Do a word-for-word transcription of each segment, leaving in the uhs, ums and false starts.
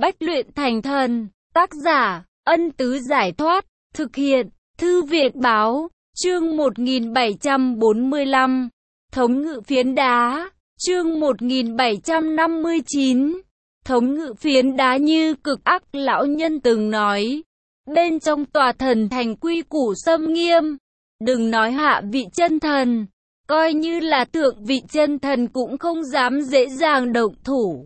Bách luyện thành thần. Tác giả, Ân Tứ Giải Thoát. Thực hiện, Thư viện Báo. Chương một nghìn bảy trăm bốn mươi lăm. Thống ngự phiến đá. Chương một nghìn bảy trăm năm mươi chín. Thống ngự phiến đá như Cực Ác lão nhân từng nói. Bên trong tòa thần thành quy củ xâm nghiêm. Đừng nói hạ vị chân thần. Coi như là thượng vị chân thần cũng không dám dễ dàng động thủ.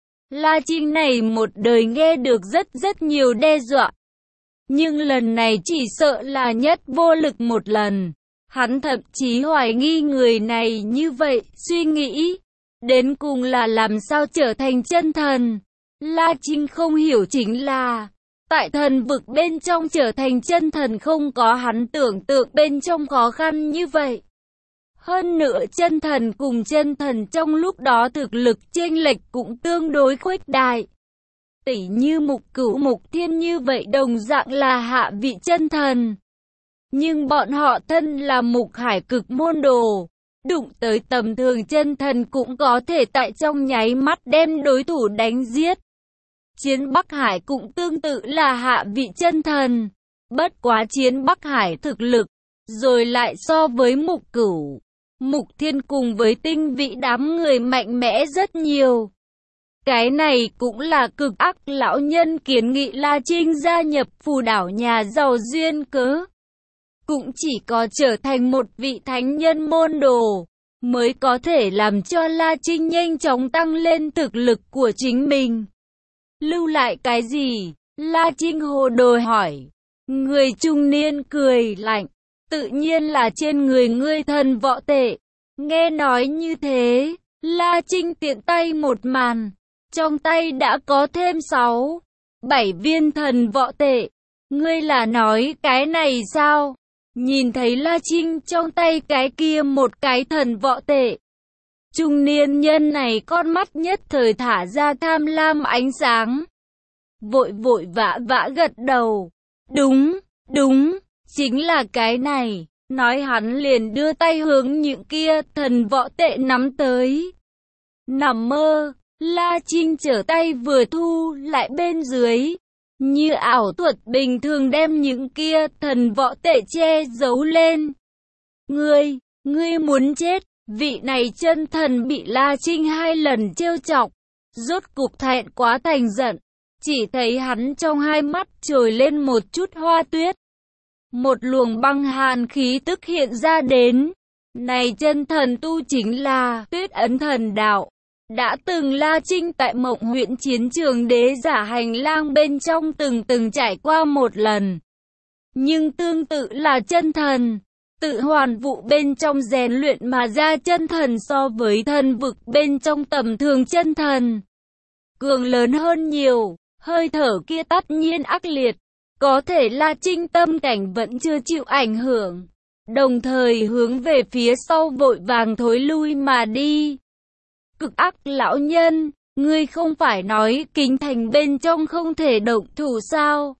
La Trinh này một đời nghe được rất rất nhiều đe dọa. Nhưng lần này chỉ sợ là nhất vô lực một lần. Hắn thậm chí hoài nghi người này như vậy, suy nghĩ. Đến cùng là làm sao trở thành chân thần. La Trinh không hiểu chính là, tại thần vực bên trong trở thành chân thần không có hắn tưởng tượng bên trong khó khăn như vậy. Hơn nữa chân thần cùng chân thần trong lúc đó thực lực chênh lệch cũng tương đối khuếch đại. Tỉ như Mục Cửu Mục Thiên như vậy đồng dạng là hạ vị chân thần. Nhưng bọn họ thân là Mục Hải cực môn đồ. Đụng tới tầm thường chân thần cũng có thể tại trong nháy mắt đem đối thủ đánh giết. Chiến Bắc Hải cũng tương tự là hạ vị chân thần. Bất quá Chiến Bắc Hải thực lực, rồi lại so với Mục Cửu, Mục Thiên cùng với tinh vị đám người mạnh mẽ rất nhiều. Cái này cũng là Cực Ác lão nhân kiến nghị La Trinh gia nhập phù đảo nhà giàu duyên cớ. Cũng chỉ có trở thành một vị thánh nhân môn đồ, mới có thể làm cho La Trinh nhanh chóng tăng lên thực lực của chính mình. Lưu lại cái gì? La Trinh hồ đồ hỏi. Người trung niên cười lạnh. Tự nhiên là trên người ngươi thần võ tệ. Nghe nói như thế, La Trinh tiện tay một màn. Trong tay đã có thêm sáu, bảy viên thần võ tệ. Ngươi là nói cái này sao? Nhìn thấy La Trinh trong tay cái kia một cái thần võ tệ. Trung niên nhân này con mắt nhất thời thả ra tham lam ánh sáng. Vội vội vã vã gật đầu. Đúng, đúng, chính là cái này. Nói hắn liền đưa tay hướng những kia thần võ tệ nắm tới. Nằm mơ, La Trinh trở tay vừa thu lại bên dưới. Như ảo thuật bình thường đem những kia thần võ tệ che giấu lên. Ngươi, ngươi muốn chết. Vị này chân thần bị La Trinh hai lần trêu chọc. Rốt cục thẹn quá thành giận. Chỉ thấy hắn trong hai mắt trồi lên một chút hoa tuyết. Một luồng băng hàn khí tức hiện ra đến. Này chân thần tu chính là Tuyết Ấn Thần Đạo. Đã từng La Trinh tại Mộng huyện chiến trường đế giả hành lang bên trong từng từng trải qua một lần. Nhưng tương tự là chân thần. Tự hoàn vụ bên trong rèn luyện mà ra chân thần so với thần vực bên trong tầm thường chân thần. Cường lớn hơn nhiều, hơi thở kia tất nhiên ác liệt. Có thể La Trinh tâm cảnh vẫn chưa chịu ảnh hưởng. Đồng thời hướng về phía sau vội vàng thối lui mà đi. Cực Ác lão nhân, ngươi không phải nói kính thành bên trong không thể động thủ sao?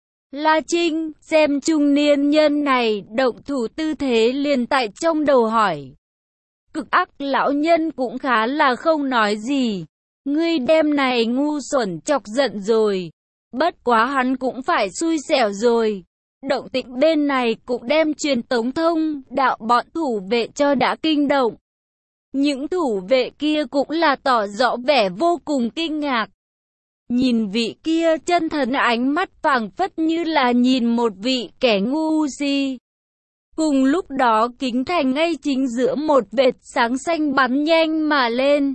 La Trinh, xem trung niên nhân này động thủ tư thế liền tại trong đầu hỏi. Cực Ác lão nhân cũng khá là không nói gì. Ngươi đem này ngu xuẩn chọc giận rồi. Bất quá hắn cũng phải xui xẻo rồi. Động tĩnh bên này cũng đem truyền tống thông đạo bọn thủ vệ cho đã kinh động. Những thủ vệ kia cũng là tỏ rõ vẻ vô cùng kinh ngạc. Nhìn vị kia chân thần ánh mắt phảng phất như là nhìn một vị kẻ ngu si. Cùng lúc đó kính thành ngay chính giữa một vệt sáng xanh bắn nhanh mà lên.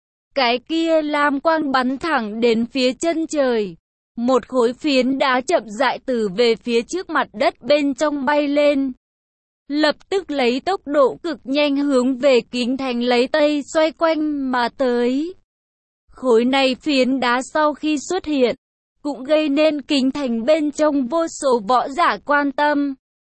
Cái kia lam quang bắn thẳng đến phía chân trời. Một khối phiến đá chậm rãi từ về phía trước mặt đất bên trong bay lên. Lập tức lấy tốc độ cực nhanh hướng về kính thành lấy tây xoay quanh mà tới. Khối này phiến đá sau khi xuất hiện, cũng gây nên kính thành bên trong vô số võ giả quan tâm.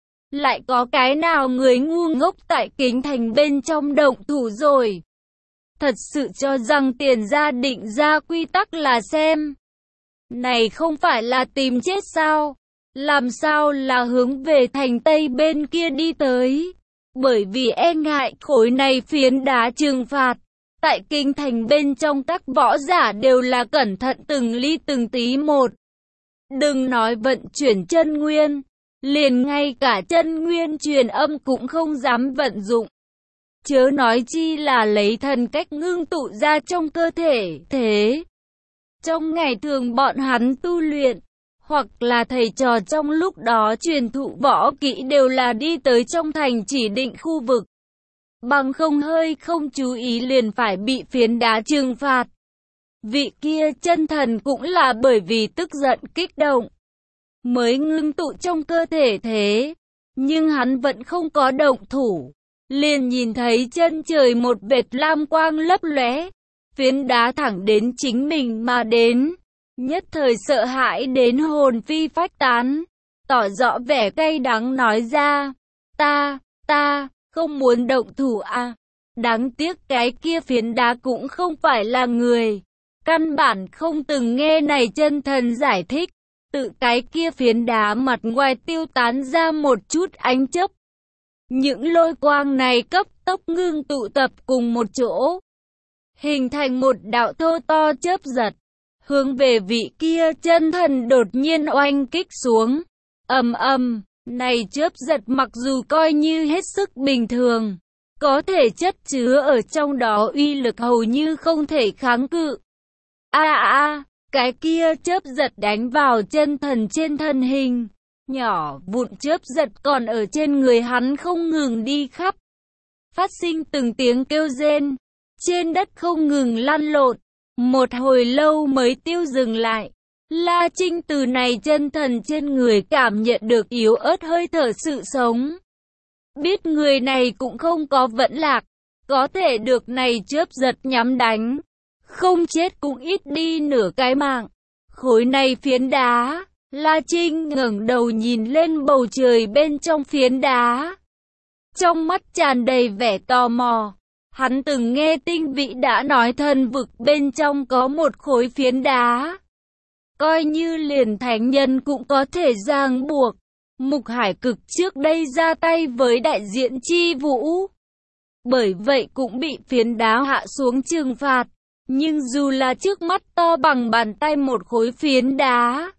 Lại có cái nào người ngu ngốc tại kính thành bên trong động thủ rồi. Thật sự cho rằng tiền gia định ra quy tắc là xem. Này không phải là tìm chết sao? Làm sao là hướng về thành Tây bên kia đi tới? Bởi vì e ngại khối này phiến đá trừng phạt. Tại kinh thành bên trong các võ giả đều là cẩn thận từng ly từng tí một. Đừng nói vận chuyển chân nguyên, liền ngay cả chân nguyên truyền âm cũng không dám vận dụng. Chớ nói chi là lấy thần cách ngưng tụ ra trong cơ thể. Thế, trong ngày thường bọn hắn tu luyện, hoặc là thầy trò trong lúc đó truyền thụ võ kỹ đều là đi tới trong thành chỉ định khu vực. Bằng không hơi không chú ý liền phải bị phiến đá trừng phạt. Vị kia chân thần cũng là bởi vì tức giận kích động mới ngưng tụ trong cơ thể thế, nhưng hắn vẫn không có động thủ, liền nhìn thấy chân trời một vệt lam quang lấp lóe, phiến đá thẳng đến chính mình mà đến, nhất thời sợ hãi đến hồn phi phách tán, tỏ rõ vẻ cay đắng nói ra, ta, ta, không muốn động thủ à, đáng tiếc cái kia phiến đá cũng không phải là người, căn bản không từng nghe này chân thần giải thích. Tự cái kia phiến đá mặt ngoài tiêu tán ra một chút ánh chớp. Những lôi quang này cấp tốc ngưng tụ tập cùng một chỗ, hình thành một đạo thô to chớp giật, hướng về vị kia chân thần đột nhiên oanh kích xuống. Ầm ầm, này chớp giật mặc dù coi như hết sức bình thường, có thể chất chứa ở trong đó uy lực hầu như không thể kháng cự. A a a, cái kia chớp giật đánh vào chân thần trên thân hình, nhỏ vụn chớp giật còn ở trên người hắn không ngừng đi khắp, phát sinh từng tiếng kêu rên, trên đất không ngừng lăn lộn, một hồi lâu mới tiêu dừng lại. La Trinh từ này chân thần trên người cảm nhận được yếu ớt hơi thở sự sống. Biết người này cũng không có vẫn lạc, có thể được này chớp giật nhắm đánh, không chết cũng ít đi nửa cái mạng. Khối này phiến đá, La Trinh ngẩng đầu nhìn lên bầu trời bên trong phiến đá, trong mắt tràn đầy vẻ tò mò. Hắn từng nghe Tinh Vĩ đã nói thần vực bên trong có một khối phiến đá, coi như liền thánh nhân cũng có thể ràng buộc. Mục Hải Cực trước đây ra tay với đại diện Chi Vũ, bởi vậy cũng bị phiến đá hạ xuống trừng phạt. Nhưng dù là trước mắt to bằng bàn tay một khối phiến đá,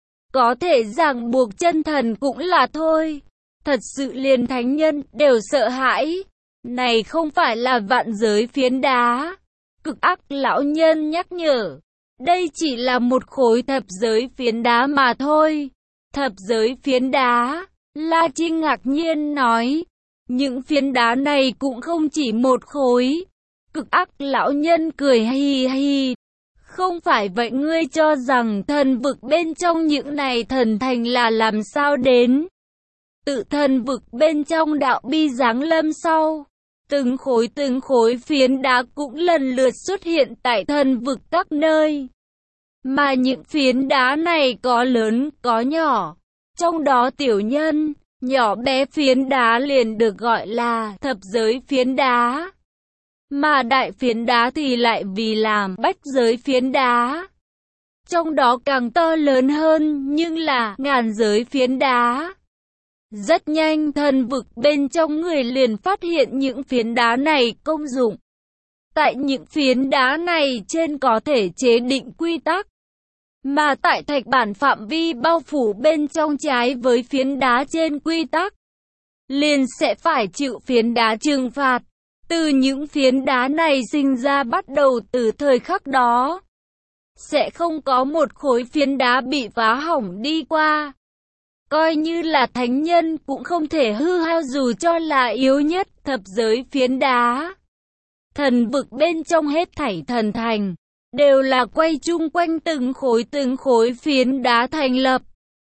có thể ràng buộc chân thần cũng là thôi. Thật sự liền thánh nhân đều sợ hãi. Này không phải là vạn giới phiến đá. Cực ác lão nhân nhắc nhở, đây chỉ là một khối thập giới phiến đá mà thôi. Thập giới phiến đá, La Trinh ngạc nhiên nói, những phiến đá này cũng không chỉ một khối. Cực ác lão nhân cười hi hi, không phải vậy ngươi cho rằng thần vực bên trong những này thần thành là làm sao đến? Tự thần vực bên trong đạo bi giáng lâm sau, từng khối từng khối phiến đá cũng lần lượt xuất hiện tại thần vực các nơi. Mà những phiến đá này có lớn, có nhỏ. Trong đó tiểu nhân, nhỏ bé phiến đá liền được gọi là thập giới phiến đá. Mà đại phiến đá thì lại vì làm bách giới phiến đá. Trong đó càng to lớn hơn nhưng là ngàn giới phiến đá. Rất nhanh thần vực bên trong người liền phát hiện những phiến đá này công dụng. Tại những phiến đá này trên có thể chế định quy tắc. Mà tại thạch bản phạm vi bao phủ bên trong trái với phiến đá trên quy tắc, liền sẽ phải chịu phiến đá trừng phạt. Từ những phiến đá này sinh ra bắt đầu từ thời khắc đó, sẽ không có một khối phiến đá bị phá hỏng đi qua. Coi như là thánh nhân cũng không thể hư hao dù cho là yếu nhất thập giới phiến đá. Thần vực bên trong hết thảy thần thành, đều là quay chung quanh từng khối từng khối phiến đá thành lập.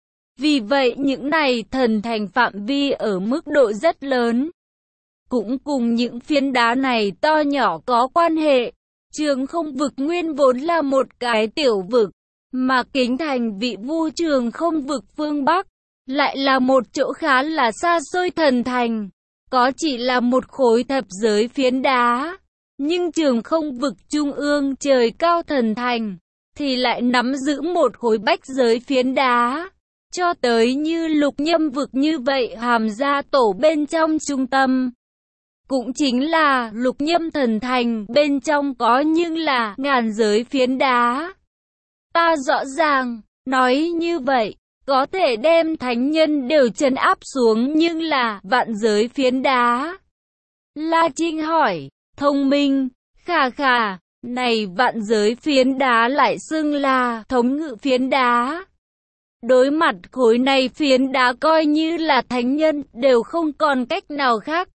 Vì vậy những này thần thành phạm vi ở mức độ rất lớn, cũng cùng những phiến đá này to nhỏ có quan hệ. Trường không vực nguyên vốn là một cái tiểu vực, mà kính thành vị vu trường không vực phương Bắc, lại là một chỗ khá là xa xôi thần thành, có chỉ là một khối thập giới phiến đá. Nhưng trường không vực trung ương trời cao thần thành, thì lại nắm giữ một khối bách giới phiến đá. Cho tới như lục nhâm vực như vậy hàm ra tổ bên trong trung tâm, cũng chính là Lục Nhâm Thần Thành, bên trong có nhưng là ngàn giới phiến đá. Ta rõ ràng, nói như vậy, có thể đem thánh nhân đều trấn áp xuống nhưng là vạn giới phiến đá. La Trinh hỏi, thông minh, khà khà, này vạn giới phiến đá lại xưng là thống ngự phiến đá. Đối mặt khối này phiến đá coi như là thánh nhân đều không còn cách nào khác.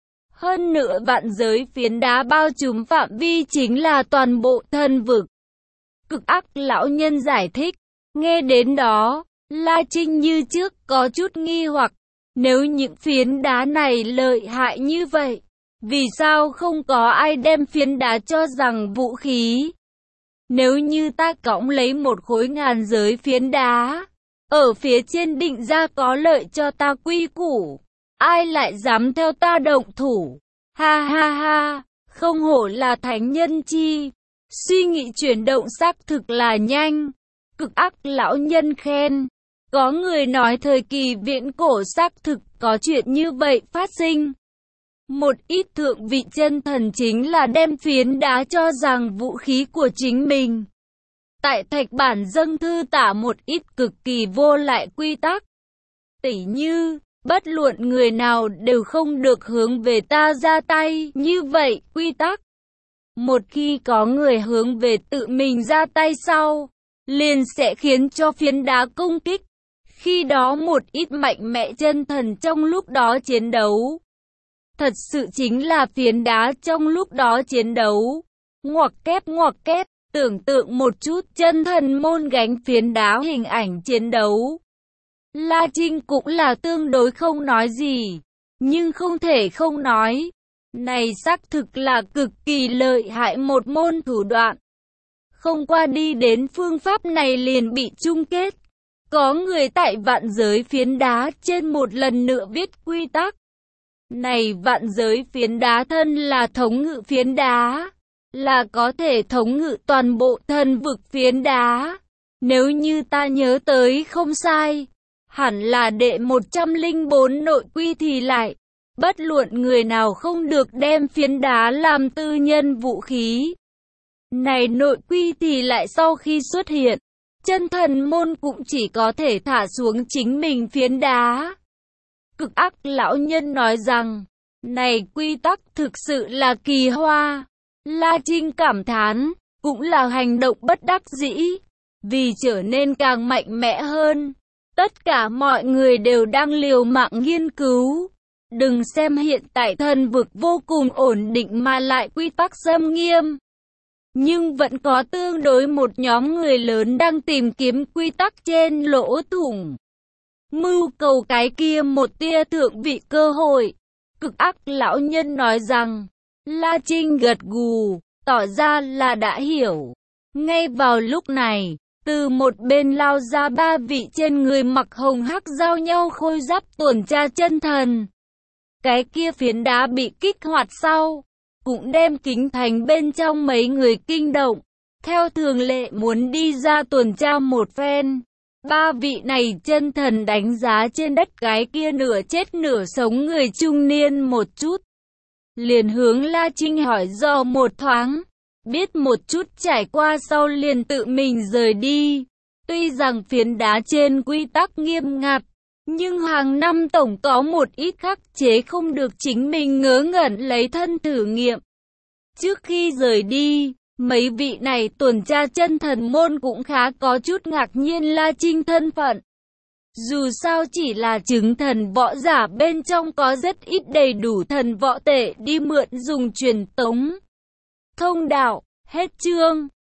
Hơn nữa vạn giới phiến đá bao trùm phạm vi chính là toàn bộ thần vực. Cực ác lão nhân giải thích, nghe đến đó, La Trinh như trước có chút nghi hoặc, nếu những phiến đá này lợi hại như vậy, vì sao không có ai đem phiến đá cho rằng vũ khí? Nếu như ta cõng lấy một khối ngàn giới phiến đá, ở phía trên định ra có lợi cho ta quy củ, ai lại dám theo ta động thủ? Ha ha ha, không hổ là thánh nhân chi. Suy nghĩ chuyển động xác thực là nhanh. Cực ác lão nhân khen. Có người nói thời kỳ viễn cổ xác thực có chuyện như vậy phát sinh. Một ít thượng vị chân thần chính là đem phiến đá cho rằng vũ khí của chính mình. Tại thạch bản dâng thư tả một ít cực kỳ vô lại quy tắc. Tỉ như, bất luận người nào đều không được hướng về ta ra tay, như vậy quy tắc. Một khi có người hướng về tự mình ra tay sau, liền sẽ khiến cho phiến đá công kích. Khi đó một ít mạnh mẽ chân thần trong lúc đó chiến đấu. Thật sự chính là phiến đá trong lúc đó chiến đấu. Ngoặc kép ngoặc kép, tưởng tượng một chút chân thần môn gánh phiến đá hình ảnh chiến đấu. La Trinh cũng là tương đối không nói gì, nhưng không thể không nói. Này xác thực là cực kỳ lợi hại một môn thủ đoạn. Không qua đi đến phương pháp này liền bị chung kết. Có người tại vạn giới phiến đá trên một lần nữa viết quy tắc. Này vạn giới phiến đá thân là thống ngự phiến đá, là có thể thống ngự toàn bộ thần vực phiến đá. Nếu như ta nhớ tới không sai, hẳn là đệ một trăm lẻ bốn nội quy thì lại, bất luận người nào không được đem phiến đá làm tư nhân vũ khí. Này nội quy thì lại sau khi xuất hiện, chân thần môn cũng chỉ có thể thả xuống chính mình phiến đá. Cực ác lão nhân nói rằng, này quy tắc thực sự là kỳ hoa. La Trinh cảm thán, cũng là hành động bất đắc dĩ, vì trở nên càng mạnh mẽ hơn. Tất cả mọi người đều đang liều mạng nghiên cứu. Đừng xem hiện tại thần vực vô cùng ổn định mà lại quy tắc xâm nghiêm. Nhưng vẫn có tương đối một nhóm người lớn đang tìm kiếm quy tắc trên lỗ thủng. Mưu cầu cái kia một tia thượng vị cơ hội. Cực ác lão nhân nói rằng, La Trinh gật gù, tỏ ra là đã hiểu. Ngay vào lúc này, từ một bên lao ra ba vị trên người mặc hồng hắc giao nhau khôi giáp tuần tra chân thần. Cái kia phiến đá bị kích hoạt sau, cũng đem kính thành bên trong mấy người kinh động. Theo thường lệ muốn đi ra tuần tra một phen. Ba vị này chân thần đánh giá trên đất cái kia nửa chết nửa sống người trung niên một chút. Liền hướng La Trinh hỏi do một thoáng. Biết một chút trải qua sau liền tự mình rời đi. Tuy rằng phiến đá trên quy tắc nghiêm ngặt, nhưng hàng năm tổng có một ít khắc chế không được chính mình ngớ ngẩn lấy thân thử nghiệm. Trước khi rời đi, mấy vị này tuần tra chân thần môn cũng khá có chút ngạc nhiên La Trinh thân phận. Dù sao chỉ là chứng thần võ giả bên trong có rất ít đầy đủ thần võ tệ đi mượn dùng truyền tống. Thông đạo, hết chương.